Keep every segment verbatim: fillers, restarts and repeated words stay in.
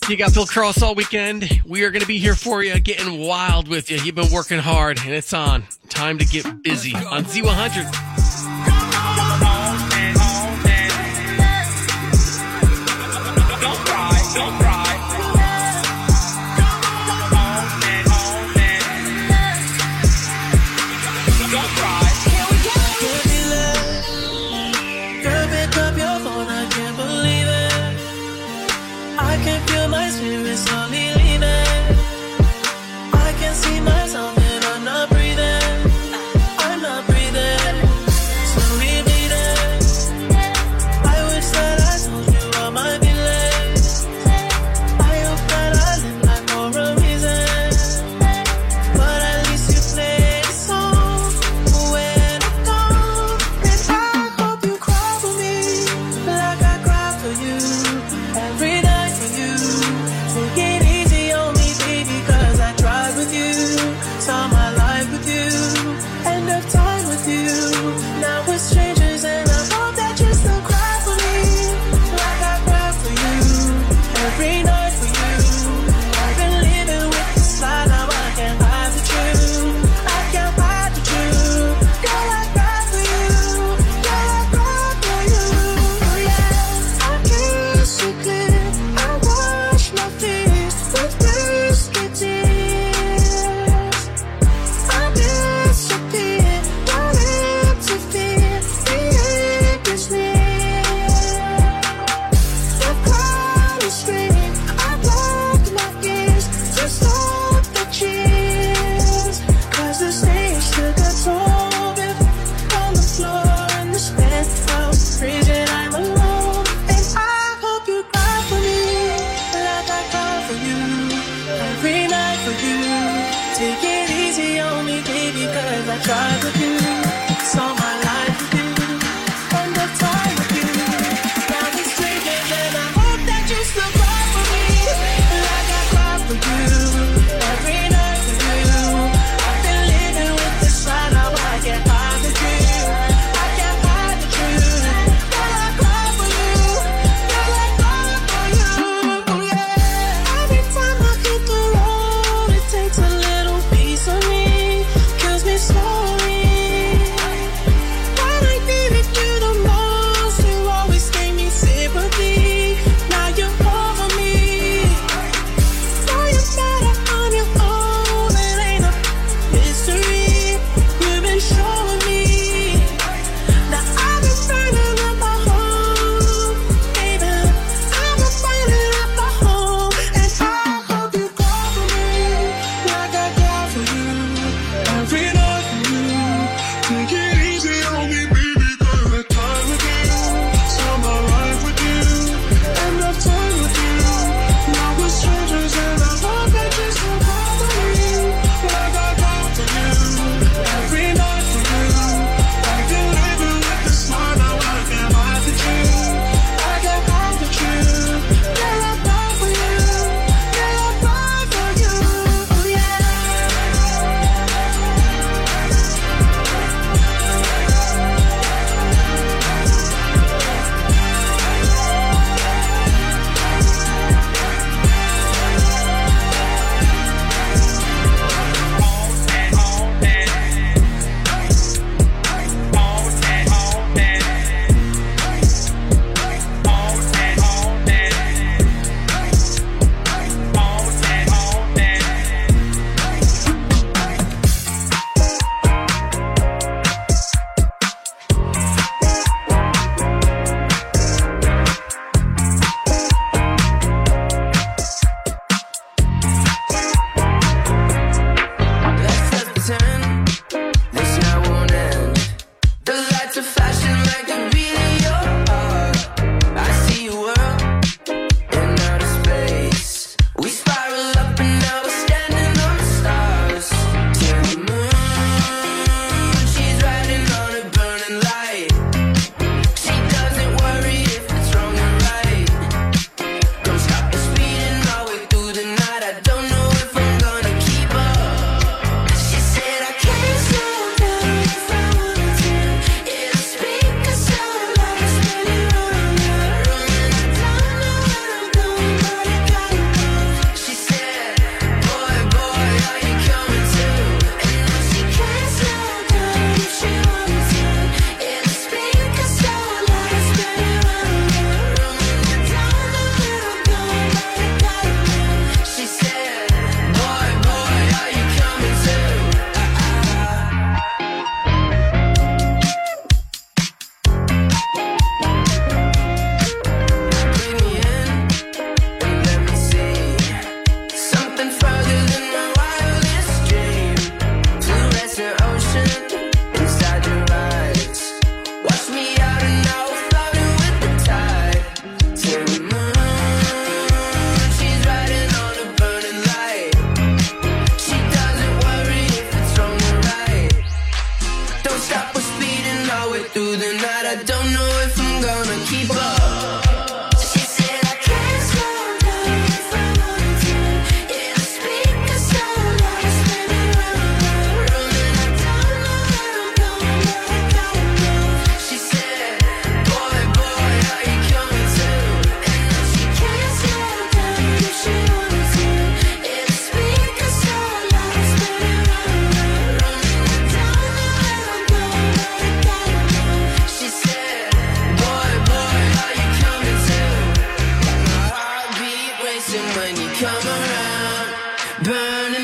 You got Phil Cross all weekend. We are going to be here for you, getting wild with you. You've been working hard, and it's on. Time to get busy on Z one hundred. Don't cry, don't cry. Don't cry. Here we go. Give me love. Girl, pick up your phone, I can't believe it. I can feel my spirit slowly leaving. I can see myself and I'm not breathing. I'm not breathing. Slowly bleeding. I wish that I told you all my feelings. I hope that I live life for a reason. But at least you play the song when I'm gone. And I hope you cry for me like I cry for you. Every night for you. Take it easy on me, baby, cause I tried with you. Saw my life with you. End of time with you. Now we're strangers and I hope that you still cry for me like I cry for you. Every night for you. I've been living with this lie, now I can't hide the truth. I can't hide the truth. Girl, I cry for you. Girl, I cry for you. Oh yeah, I kiss you clear. I wash my fears with whiskey tears. I disappear, don't interfere. The ink is near. The cloud is straight. I blocked my ears to stop the cheers. Cause the stage took a toll of it on the floor in this penthouse. Freezing, I'm alone. And I hope you cry for me like I cry for you. Every night for you. Take it easy on me, baby, cause I tried with you. Saw my life with you. End of time with you. Now we're strangers and I hope that you still cry for me like I cry for you. Every night for you. I've been living with this lie, now I can't hide the truth. I can't hide the truth. Girl, I cry for you. Girl, I cry for you. Oh yeah. Every time I hit the road, it takes a little piece of me. Kills me slowly.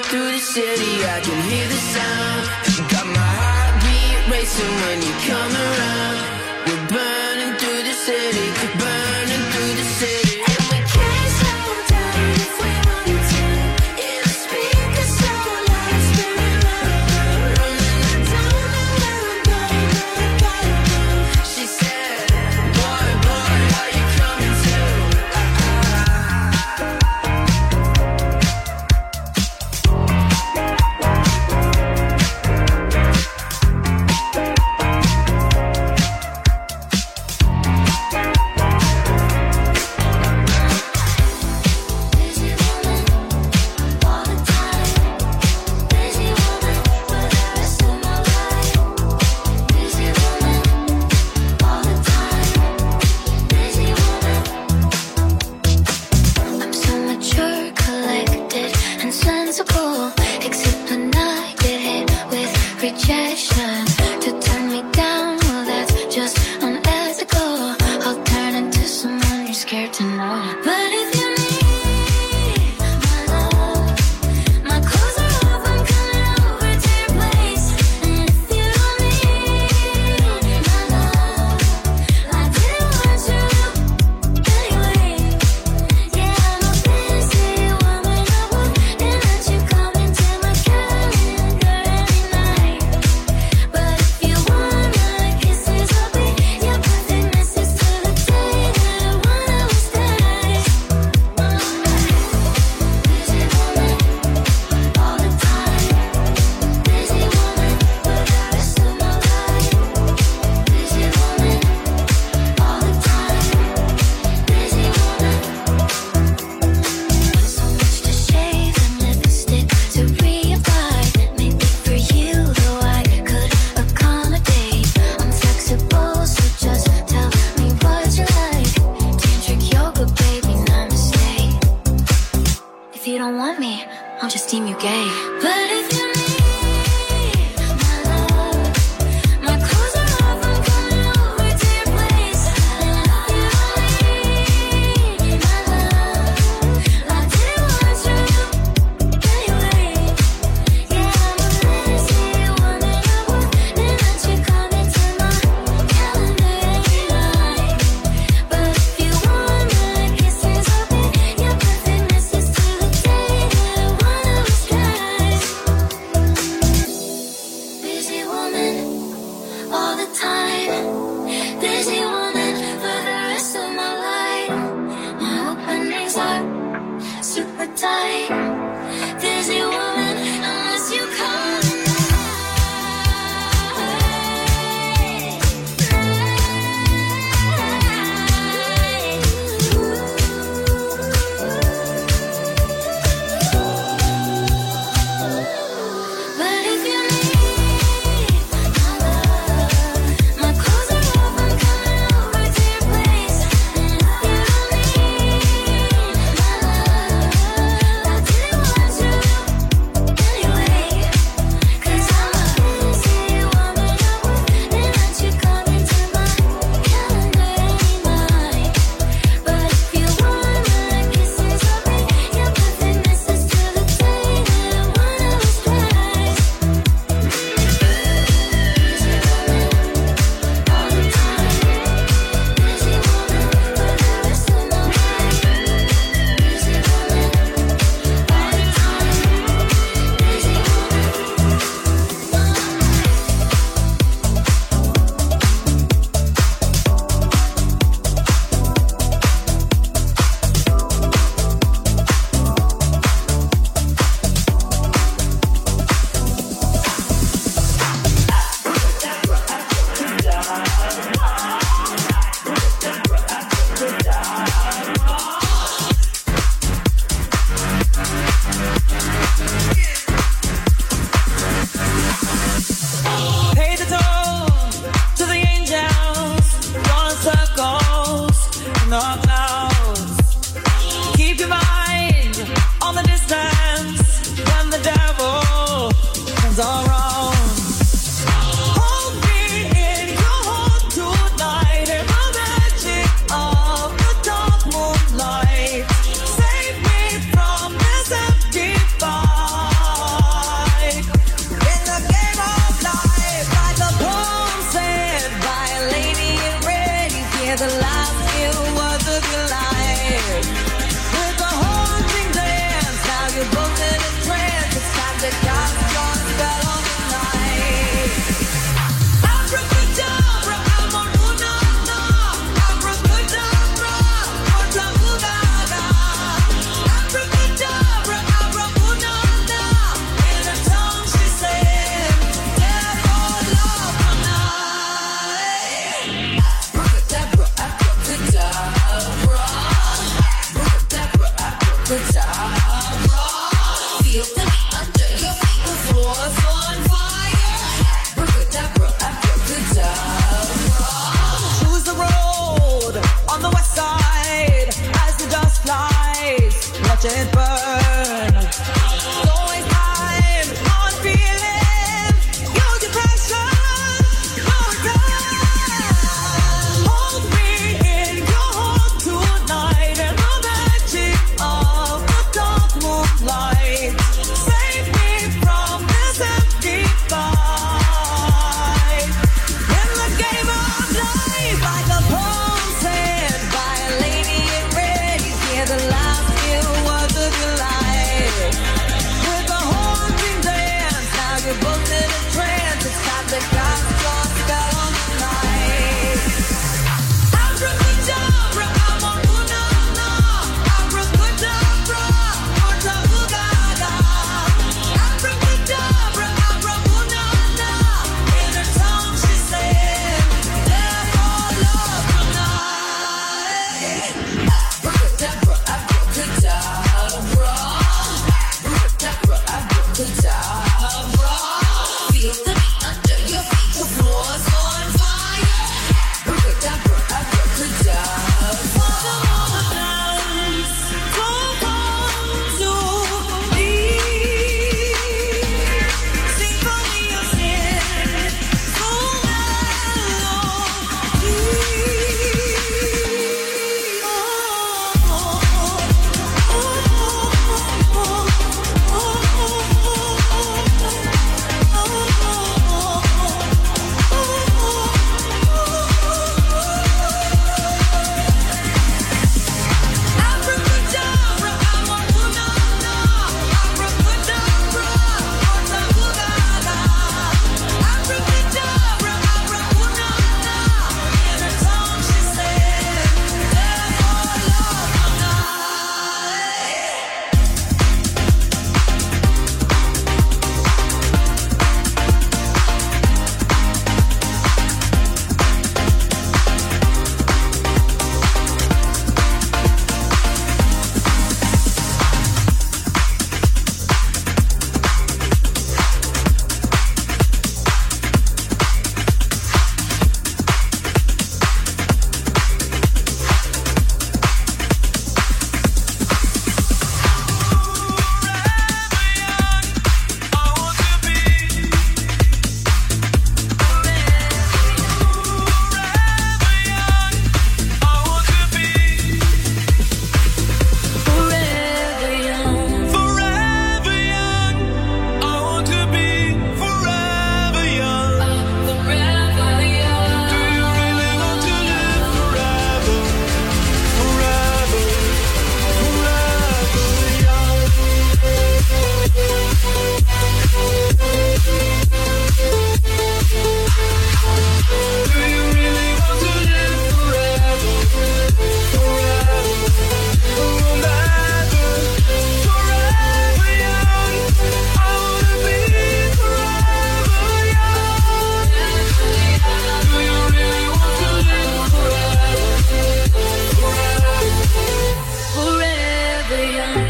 through the city, I can hear the sound. Got my heartbeat racing when you come around. We're burning through the city, burning through the city. And we can't slow down if we wanted to. Yeah, the speakers so loud, spinning round, running. I don't know where I'm going, but I gotta know. She said, boy, boy, are you coming too? That's Abracadabra, feel the beat under your feet, the floor's on fire. Abracadabra, abracadabra. Choose the road on the west side as the dust flies. Watch it burn. Don't waste time on feeling. Use your passion. No time. Hold me in your heart tonight and the magic of the dark moonlight. Save me from this empty fight. In the game of life, like a poem said by a lady in red, you hear the last few words of your life. With the haunting dance, now you're both in a trance. It's time to cast your spell on the night. Abracadabra, I'm on Punana. Abracadabra, Ortahugaga. Abracadabra, Abrapunana. In her tongue she said, "Death or love tonight." Abracadabra, abracadabra. Abracadabra, abracadabra. Feel the beat under your feet, the floor's on fire. Abracadabra, abracadabra. Don't come to me. Sing for me your sin. So Abracadabra, I'm on Punana. Abracadabra, Ortahugaga. Abracadabra, Abrapunana. In her tongue she said, "Death or love forever young. Forever young. I want to be forever young. Forever young. Do you really want to live forever? Forever, forever young. Do you really want to live forever? Forever, forever, forever young. I wanna be forever young. Do you really want to live forever? Forever, Forever young.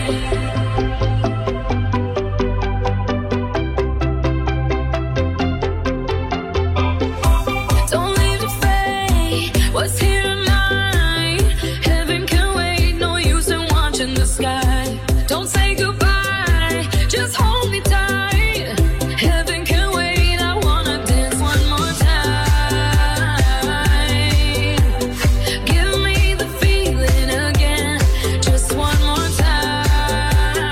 Don't leave to fade. What's here tonight? Heaven can wait. No use in watching the sky. Don't say goodbye. Just hold me tight. Heaven can wait. I wanna dance one more time. Give me the feeling again. Just one more time.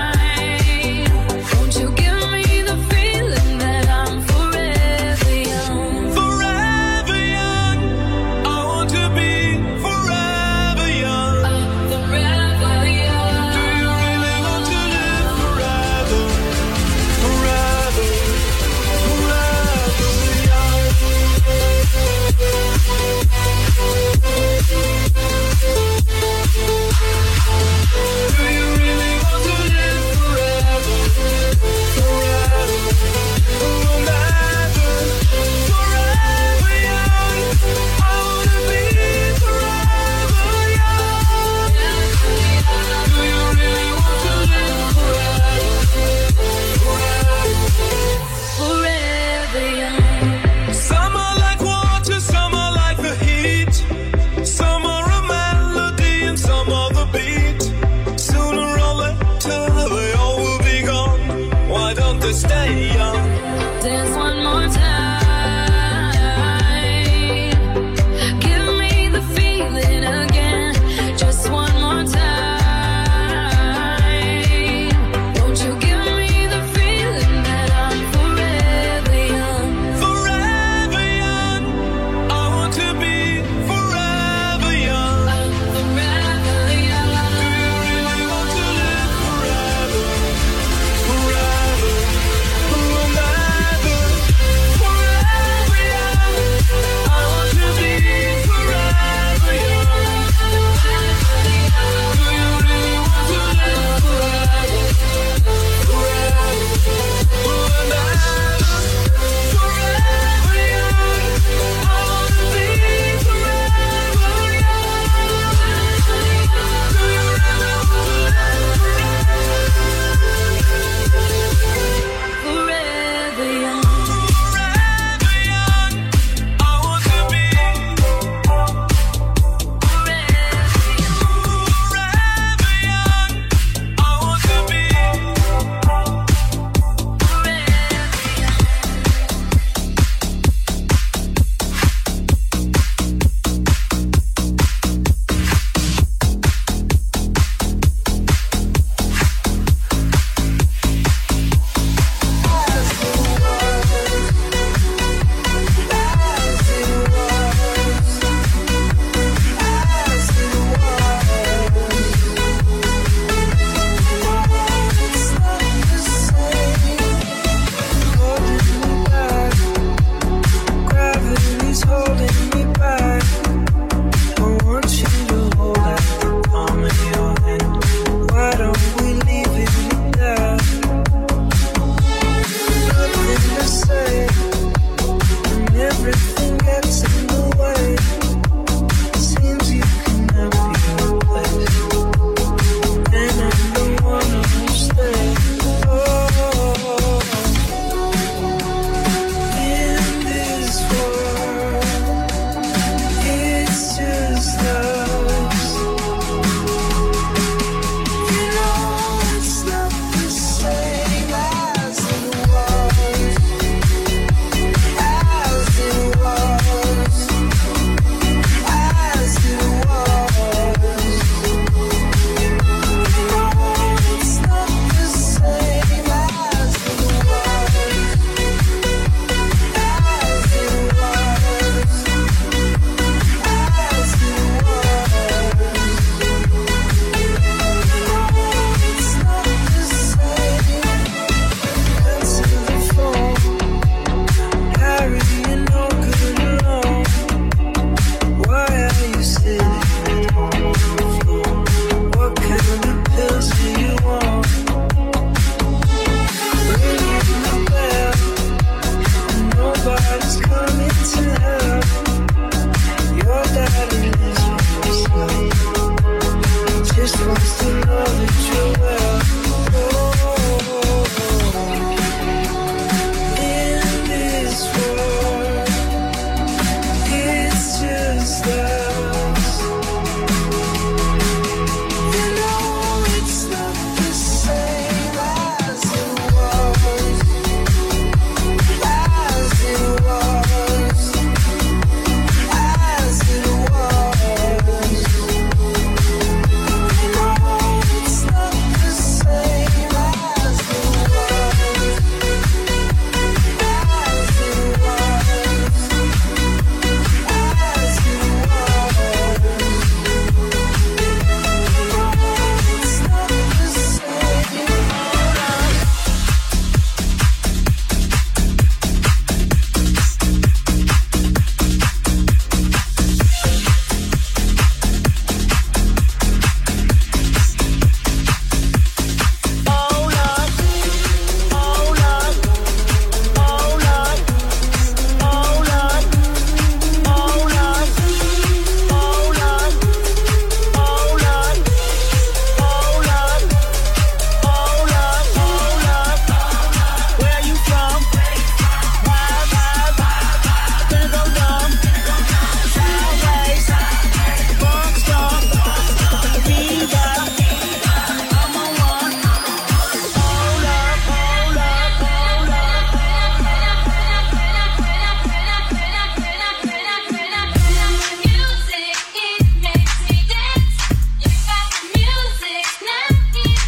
Won't you give me the feeling that I'm forever young? forever young. I want to be forever young. Forever young. Do you really want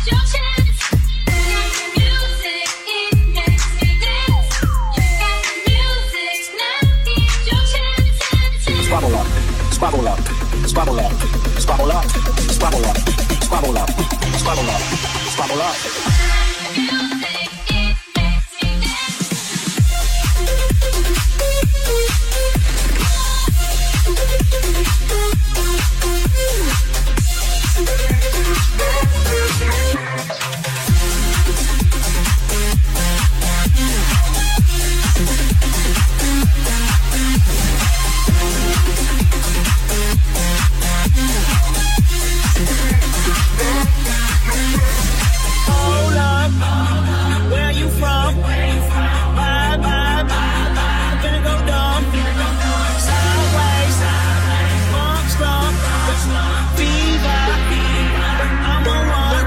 your chance. You got the music, it makes me dance. You got the music, now here's your chance. Squabble up, squabble up, squabble up, squabble up, squabble up, squabble up, squabble up, squabble up. Music, it makes me dance. Hold up, where you from? Bye, bye, bye. Finna go dumb. Sideways, funk strong. Fever, I'm on one.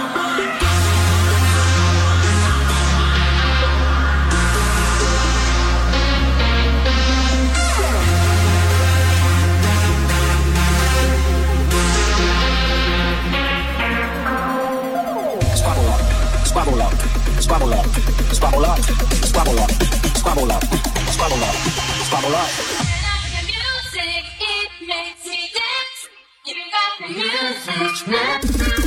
Squabble up, squabble up, squabble up, squabble up, squabble up, squabble up, squabble up, squabble up. The music, it makes me dance. You got the music, now